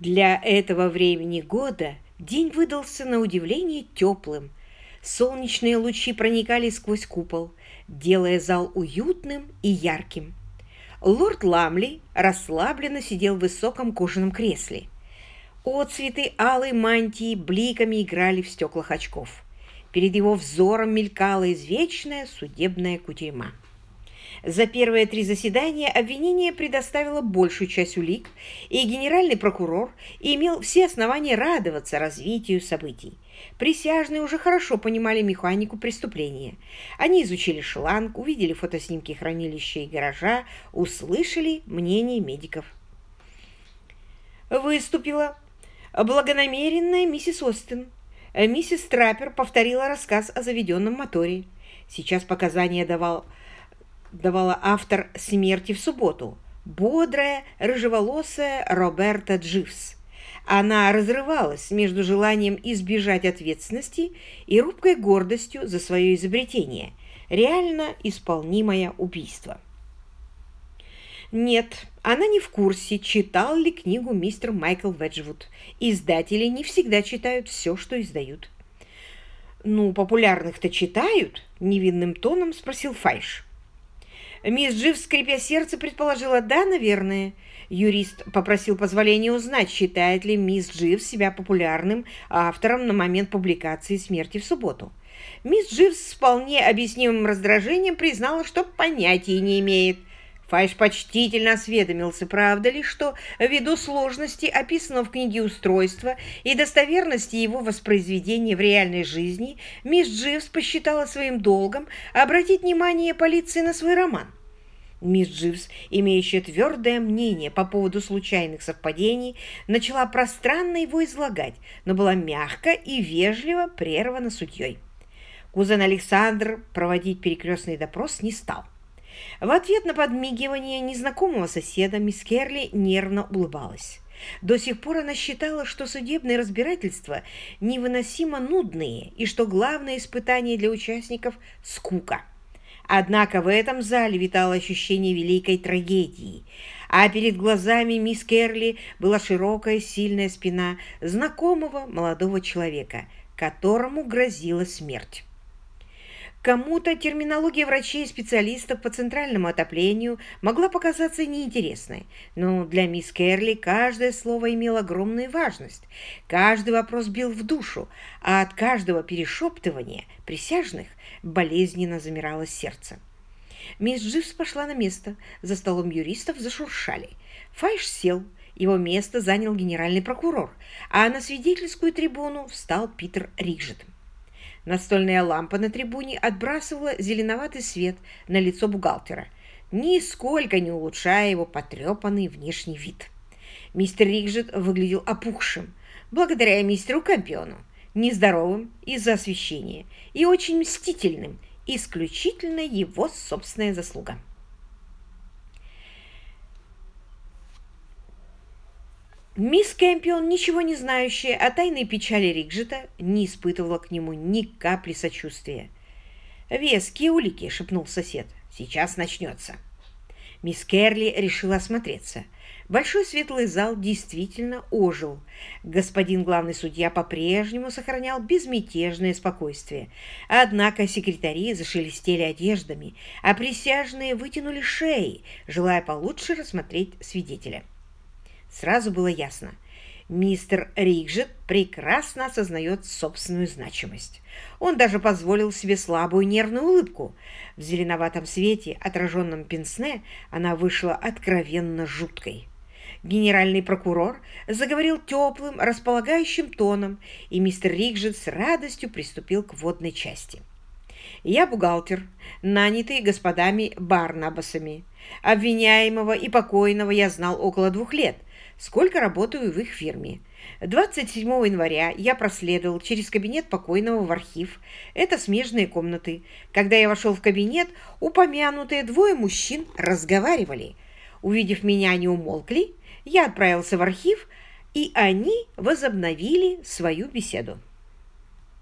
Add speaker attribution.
Speaker 1: Для этого времени года день выдался на удивление теплым. Солнечные лучи проникали сквозь купол, делая зал уютным и ярким. Лорд Ламли расслабленно сидел в высоком кожаном кресле. Отцветы алой мантии бликами играли в стеклах очков. Перед его взором мелькала извечная судебная кутерьма. За первые 3 заседания обвинение предоставило большую часть улик, и генеральный прокурор имел все основания радоваться развитию событий. Присяжные уже хорошо понимали механику преступления. Они изучили шланг, увидели фотоснимки хранилища и гаража, услышали мнение медиков. Выступила благонамеренная миссис Остин. Миссис Траппер повторила рассказ о заведенном моторе. Сейчас показания давала автор «Смерти в субботу», бодрая, рыжеволосая Роберта Дживс. Она разрывалась между желанием избежать ответственности и робкой гордостью за свое изобретение, реально исполнимое убийство. Нет, она не в курсе, читал ли книгу мистер Майкл Веджвуд. Издатели не всегда читают все, что издают. «Ну, популярных-то читают?» – невинным тоном спросил Файш. Мисс Дживс, скрипя сердце, предположила: «Да, наверное». Юрист попросил позволения узнать, считает ли мисс Дживс себя популярным автором на момент публикации «Смерти в субботу». Мисс Дживс с вполне объяснимым раздражением признала, что понятия не имеет. Файш почтительно осведомился, правда ли, что ввиду сложности описанного в книге устройства и достоверности его воспроизведения в реальной жизни, мисс Дживс посчитала своим долгом обратить внимание полиции на свой роман. Мисс Дживс, имеющая твердое мнение по поводу случайных совпадений, начала пространно его излагать, но была мягко и вежливо прервана судьей. Кузен Александр проводить перекрестный допрос не стал. В ответ на подмигивание незнакомого соседа мисс Керли нервно улыбалась. До сих пор она считала, что судебные разбирательства невыносимо нудные и что главное испытание для участников – скука. Однако в этом зале витало ощущение великой трагедии, а перед глазами мисс Керли была широкая сильная спина знакомого молодого человека, которому грозила смерть. Кому-то терминология врачей и специалистов по центральному отоплению могла показаться неинтересной, но для мисс Керли каждое слово имело огромную важность. Каждый вопрос бил в душу, а от каждого перешептывания присяжных болезненно замирало сердце. Мисс Дживс пошла на место, за столом юристов зашуршали. Файш сел, его место занял генеральный прокурор, а на свидетельскую трибуну встал Питер Риджет. Настольная лампа на трибуне отбрасывала зеленоватый свет на лицо бухгалтера, нисколько не улучшая его потрепанный внешний вид. Мистер Риджет выглядел опухшим, благодаря мистеру Кампиону, нездоровым из-за освещения и очень мстительным, исключительно его собственная заслуга. Мисс Кэмпион, ничего не знающая о тайной печали Риджета, не испытывала к нему ни капли сочувствия. «Веские улики», — шепнул сосед. «Сейчас начнется». Мисс Керли решила осмотреться. Большой светлый зал действительно ожил. Господин главный судья по-прежнему сохранял безмятежное спокойствие. Однако секретари зашелестели одеждами, а присяжные вытянули шеи, желая получше рассмотреть свидетеля. Сразу было ясно. Мистер Риджет прекрасно осознает собственную значимость. Он даже позволил себе слабую нервную улыбку. В зеленоватом свете, отраженном пенсне, она вышла откровенно жуткой. Генеральный прокурор заговорил теплым, располагающим тоном, и мистер Риджет с радостью приступил к вводной части. «Я бухгалтер, нанятый господами Барнабасами. Обвиняемого и покойного я знал около 2 лет, сколько работаю в их фирме. 27 января я проследовал через кабинет покойного в архив. Это смежные комнаты. Когда я вошел в кабинет, упомянутые 2 мужчин разговаривали. Увидев меня, они умолкли. Я отправился в архив, и они возобновили свою беседу.